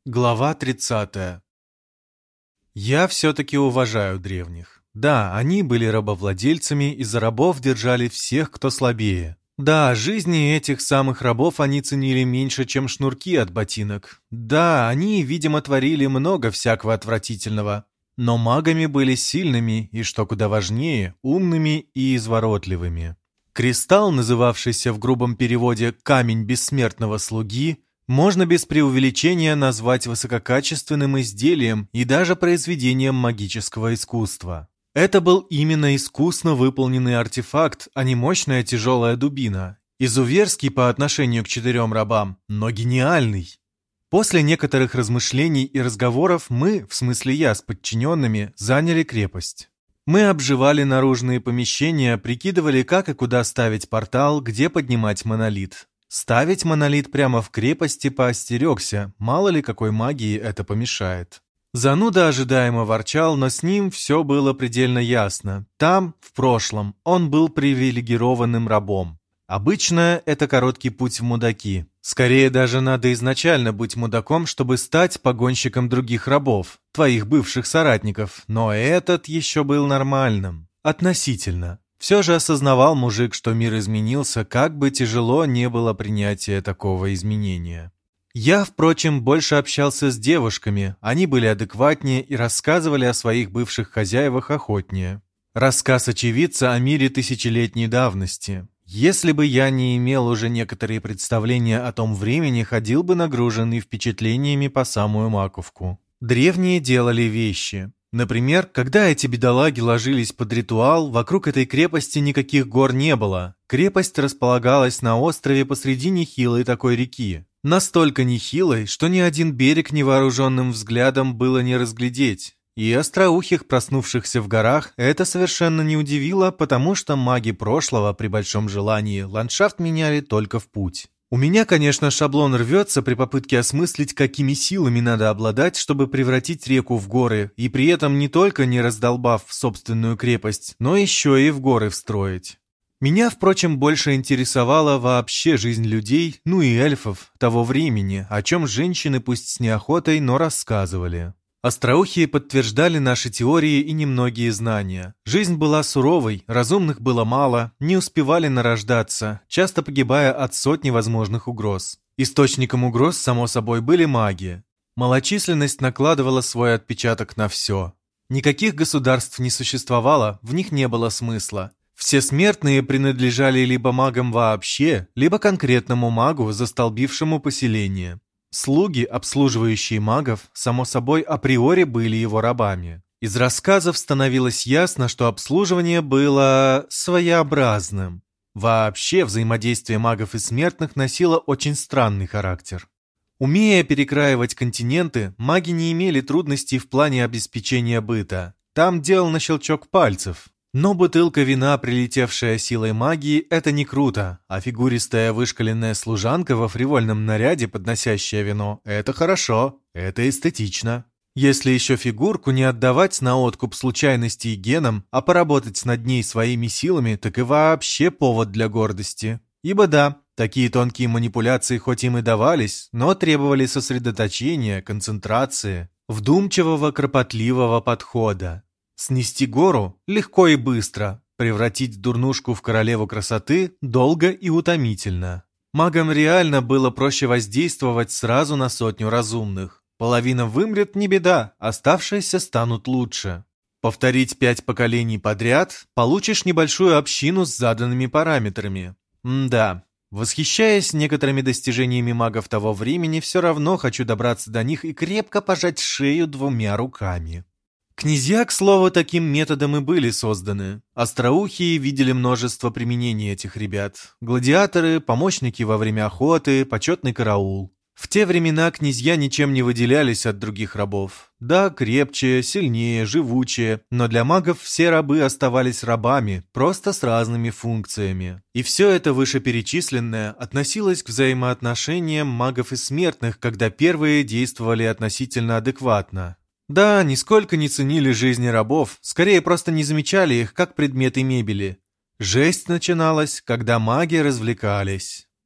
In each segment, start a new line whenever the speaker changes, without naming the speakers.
Глава 30. Я все-таки уважаю древних. Да, они были рабовладельцами и за рабов держали всех, кто слабее. Да, жизни этих самых рабов они ценили меньше, чем шнурки от ботинок. Да, они, видимо, творили много всякого отвратительного. Но магами были сильными и, что куда важнее, умными и изворотливыми. Кристалл, называвшийся в грубом переводе «камень бессмертного слуги», можно без преувеличения назвать высококачественным изделием и даже произведением магического искусства. Это был именно искусно выполненный артефакт, а не мощная тяжелая дубина. Изуверский по отношению к 4 рабам, но гениальный. После некоторых размышлений и разговоров мы, в смысле я с подчиненными, заняли крепость. Мы обживали наружные помещения, прикидывали, как и куда ставить портал, где поднимать монолит. Ставить монолит прямо в крепости поостерегся, мало ли какой магии это помешает. Зануда ожидаемо ворчал, но с ним все было предельно ясно. Там, в прошлом, он был привилегированным рабом. Обычно это короткий путь в мудаки. Скорее даже надо изначально быть мудаком, чтобы стать погонщиком других рабов, твоих бывших соратников, но этот еще был нормальным. Относительно. Все же осознавал мужик, что мир изменился, как бы тяжело не было принятие такого изменения. Я, впрочем, больше общался с девушками, они были адекватнее и рассказывали о своих бывших хозяевах охотнее. Рассказ очевидца о мире тысячелетней давности. Если бы я не имел уже некоторые представления о том времени, ходил бы нагруженный впечатлениями по самую маковку. Древние делали вещи. Например, когда эти бедолаги ложились под ритуал, вокруг этой крепости никаких гор не было. Крепость располагалась на острове посреди нехилой такой реки. Настолько нехилой, что ни один берег невооруженным взглядом было не разглядеть. И остроухих, проснувшихся в горах, это совершенно не удивило, потому что маги прошлого, при большом желании, ландшафт меняли только в путь. У меня, конечно, шаблон рвется при попытке осмыслить, какими силами надо обладать, чтобы превратить реку в горы, и при этом не только не раздолбав собственную крепость, но еще и в горы встроить. Меня, впрочем, больше интересовала вообще жизнь людей, ну и эльфов того времени, о чем женщины пусть с неохотой, но рассказывали. Остроухие подтверждали наши теории и немногие знания. Жизнь была суровой, разумных было мало, не успевали нарождаться, часто погибая от сотни возможных угроз. Источником угроз, само собой, были маги. Малочисленность накладывала свой отпечаток на все. Никаких государств не существовало, в них не было смысла. Все смертные принадлежали либо магам вообще, либо конкретному магу, застолбившему поселение. Слуги, обслуживающие магов, само собой, априори были его рабами. Из рассказов становилось ясно, что обслуживание было своеобразным. Вообще, взаимодействие магов и смертных носило очень странный характер. Умея перекраивать континенты, маги не имели трудностей в плане обеспечения быта. Там дело на щелчок пальцев. Но бутылка вина, прилетевшая силой магии, это не круто, а фигуристая вышкаленная служанка во фривольном наряде, подносящая вино, это хорошо, это эстетично. Если еще фигурку не отдавать на откуп случайности и генам, а поработать над ней своими силами, так и вообще повод для гордости. Ибо да, такие тонкие манипуляции хоть им и давались, но требовали сосредоточения, концентрации, вдумчивого, кропотливого подхода. Снести гору легко и быстро, превратить дурнушку в королеву красоты долго и утомительно. Магам реально было проще воздействовать сразу на 100 разумных. Половина вымрет, не беда, оставшиеся станут лучше. Повторить 5 поколений подряд, получишь небольшую общину с заданными параметрами. Да, восхищаясь некоторыми достижениями магов того времени, все равно хочу добраться до них и крепко пожать шею 2 руками. Князья, к слову, таким методом и были созданы. Остроухие видели множество применений этих ребят. Гладиаторы, помощники во время охоты, почетный караул. В те времена князья ничем не выделялись от других рабов. Да, крепче, сильнее, живучее, но для магов все рабы оставались рабами, просто с разными функциями. И все это вышеперечисленное относилось к взаимоотношениям магов и смертных, когда первые действовали относительно адекватно. Да, нисколько не ценили жизни рабов, скорее просто не замечали их как предметы мебели. Жесть начиналась, когда маги развлекались.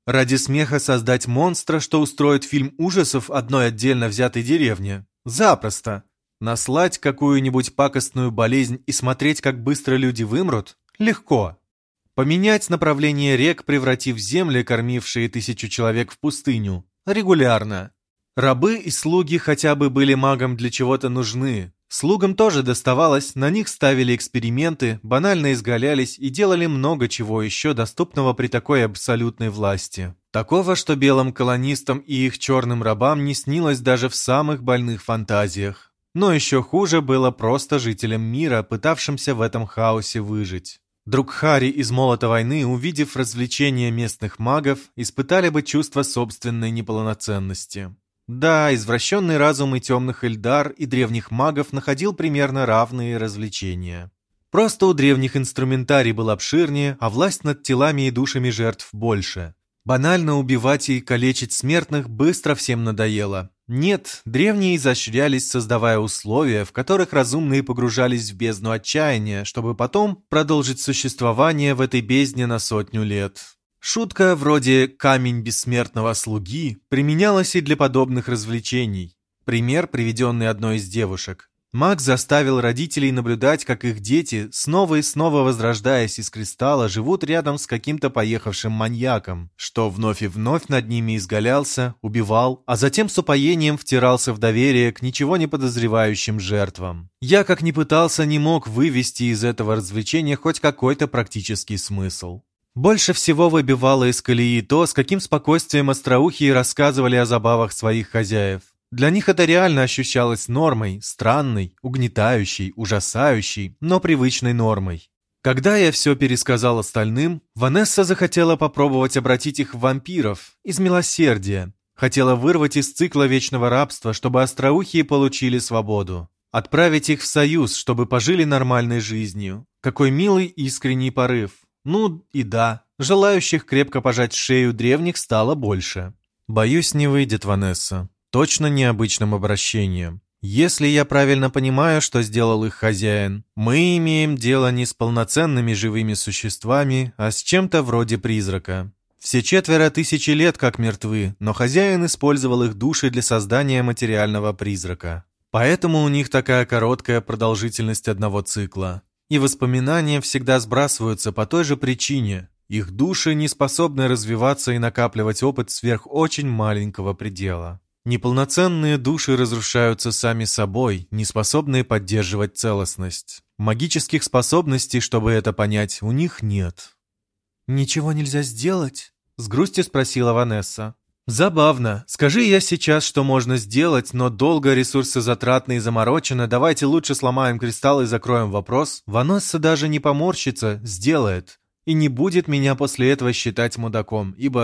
Ради смеха создать монстра, что устроит фильм ужасов одной отдельно взятой деревне? Запросто. Наслать какую-нибудь пакостную болезнь и смотреть, как быстро люди вымрут? Легко. Поменять направление рек, превратив земли, кормившие 1000 человек, в пустыню? Регулярно. Рабы и слуги хотя бы были магам для чего-то нужны. Слугам тоже доставалось, на них ставили эксперименты, банально изгалялись и делали много чего еще доступного при такой абсолютной власти. Такого, что белым колонистам и их черным рабам не снилось даже в самых больных фантазиях. Но еще хуже было просто жителям мира, пытавшимся в этом хаосе выжить. Друг Харри из «Молота войны», увидев развлечения местных магов, испытали бы чувство собственной неполноценности. Да, извращенный разум и темных эльдар, и древних магов находил примерно равные развлечения. Просто у древних инструментарий был обширнее, а власть над телами и душами жертв больше. Банально убивать и калечить смертных быстро всем надоело. Нет, древние изощрялись, создавая условия, в которых разумные погружались в бездну отчаяния, чтобы потом продолжить существование в этой бездне на 100 лет. Шутка вроде «камень бессмертного слуги» применялась и для подобных развлечений. Пример, приведенный одной из девушек. Маг заставил родителей наблюдать, как их дети, снова и снова возрождаясь из кристалла, живут рядом с каким-то поехавшим маньяком, что вновь и вновь над ними изгалялся, убивал, а затем с упоением втирался в доверие к ничего не подозревающим жертвам. Я, как ни пытался, не мог вывести из этого развлечения хоть какой-то практический смысл. Больше всего выбивало из колеи то, с каким спокойствием остроухие рассказывали о забавах своих хозяев. Для них это реально ощущалось нормой, странной, угнетающей, ужасающей, но привычной нормой. Когда я все пересказал остальным, Ванесса захотела попробовать обратить их в вампиров, из милосердия. Хотела вырвать из цикла вечного рабства, чтобы остроухие получили свободу. Отправить их в союз, чтобы пожили нормальной жизнью. Какой милый искренний порыв. Ну и да, желающих крепко пожать шею древних стало больше. Боюсь, не выйдет, Ванесса. Точно необычным обращением. Если я правильно понимаю, что сделал их хозяин, мы имеем дело не с полноценными живыми существами, а с чем-то вроде призрака. Все 4000 лет как мертвы, но хозяин использовал их души для создания материального призрака. Поэтому у них такая короткая продолжительность одного цикла. И воспоминания всегда сбрасываются по той же причине. Их души не способны развиваться и накапливать опыт сверх очень маленького предела. Неполноценные души разрушаются сами собой, не способные поддерживать целостность. Магических способностей, чтобы это понять, у них нет. «Ничего нельзя сделать?» — с грустью спросила Ванесса. «Забавно. Скажи я сейчас, что можно сделать, но долго, ресурсозатратно и заморочено, давайте лучше сломаем кристалл и закроем вопрос. Ванесса даже не поморщится, сделает. И не будет меня после этого считать мудаком, ибо,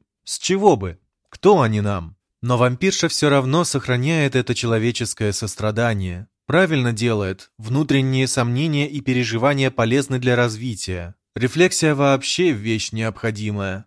с чего бы? Кто они нам?» Но вампирша все равно сохраняет это человеческое сострадание. Правильно делает. Внутренние сомнения и переживания полезны для развития. Рефлексия вообще вещь необходимая.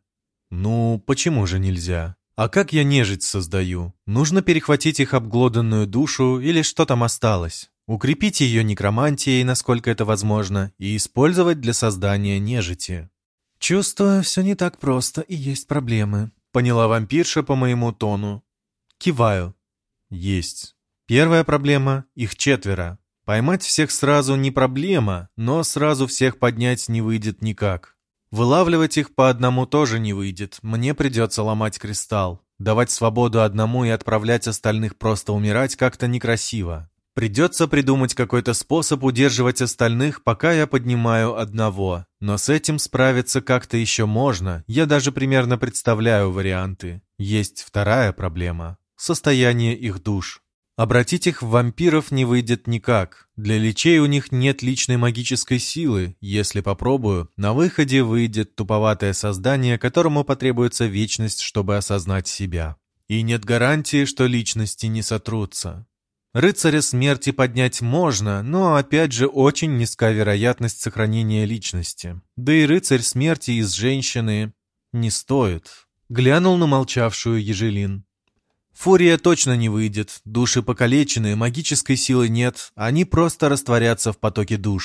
Почему же нельзя? А как я нежить создаю? Нужно перехватить их обглоданную душу или что там осталось? Укрепить ее некромантией, насколько это возможно, и использовать для создания нежити. «Чувствую, все не так просто и есть проблемы», — поняла вампирша по моему тону. Киваю. Есть. Первая проблема — их 4. Поймать всех сразу не проблема, но сразу всех поднять не выйдет никак. Вылавливать их по одному тоже не выйдет, мне придется ломать кристалл. Давать свободу одному и отправлять остальных просто умирать как-то некрасиво. Придется придумать какой-то способ удерживать остальных, пока я поднимаю одного. Но с этим справиться как-то еще можно, я даже примерно представляю варианты. Есть вторая проблема — состояние их душ. Обратить их в вампиров не выйдет никак. Для личей у них нет личной магической силы. Если попробую, на выходе выйдет туповатое создание, которому потребуется вечность, чтобы осознать себя. И нет гарантии, что личности не сотрутся. Рыцаря смерти поднять можно, но опять же очень низка вероятность сохранения личности. Да и рыцарь смерти из женщины не стоит. Глянул на молчавшую Ежелин. Фурия точно не выйдет, души покалечены, магической силы нет, они просто растворятся в потоке душ.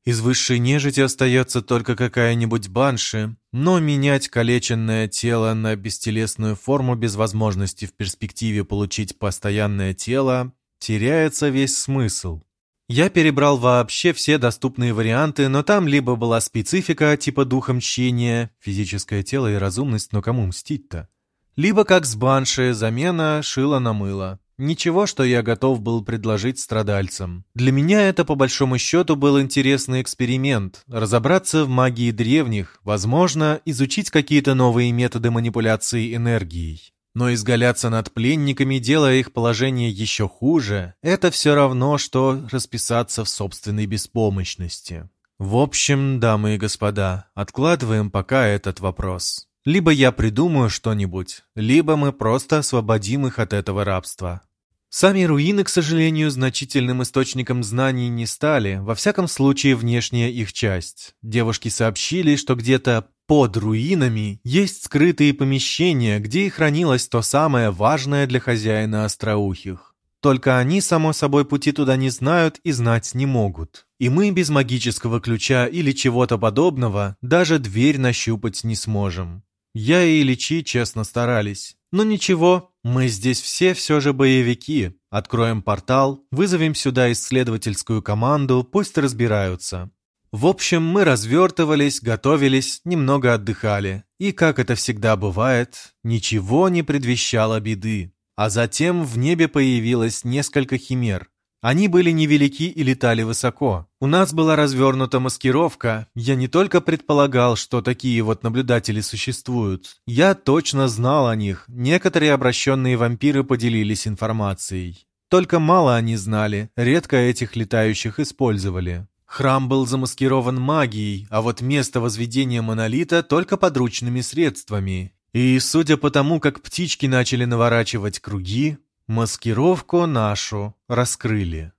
Из высшей нежити остается только какая-нибудь банши, но менять калеченное тело на бестелесную форму без возможности в перспективе получить постоянное тело теряется весь смысл. Я перебрал вообще все доступные варианты, но там либо была специфика типа духа мщения, физическое тело и разумность, но кому мстить-то? Либо, как с банши, замена шила на мыло. Ничего, что я готов был предложить страдальцам. Для меня это, по большому счету, был интересный эксперимент. Разобраться в магии древних, возможно, изучить какие-то новые методы манипуляции энергией. Но изгаляться над пленниками, делая их положение еще хуже, это все равно, что расписаться в собственной беспомощности. В общем, дамы и господа, откладываем пока этот вопрос. Либо я придумаю что-нибудь, либо мы просто освободим их от этого рабства. Сами руины, к сожалению, значительным источником знаний не стали, во всяком случае внешняя их часть. Девушки сообщили, что где-то под руинами есть скрытые помещения, где и хранилось то самое важное для хозяина остроухих. Только они, само собой, пути туда не знают и знать не могут. И мы без магического ключа или чего-то подобного даже дверь нащупать не сможем. Я и Ильичи честно старались. Но ничего, мы здесь все же боевики. Откроем портал, вызовем сюда исследовательскую команду, пусть разбираются. В общем, мы развертывались, готовились, немного отдыхали. И, как это всегда бывает, ничего не предвещало беды. А затем в небе появилось несколько химер. Они были невелики и летали высоко. У нас была развернута маскировка. Я не только предполагал, что такие вот наблюдатели существуют. Я точно знал о них. Некоторые обращенные вампиры поделились информацией. Только мало они знали, редко этих летающих использовали. Храм был замаскирован магией, а вот место возведения монолита только подручными средствами. И, судя по тому, как птички начали наворачивать круги, маскировку нашу раскрыли.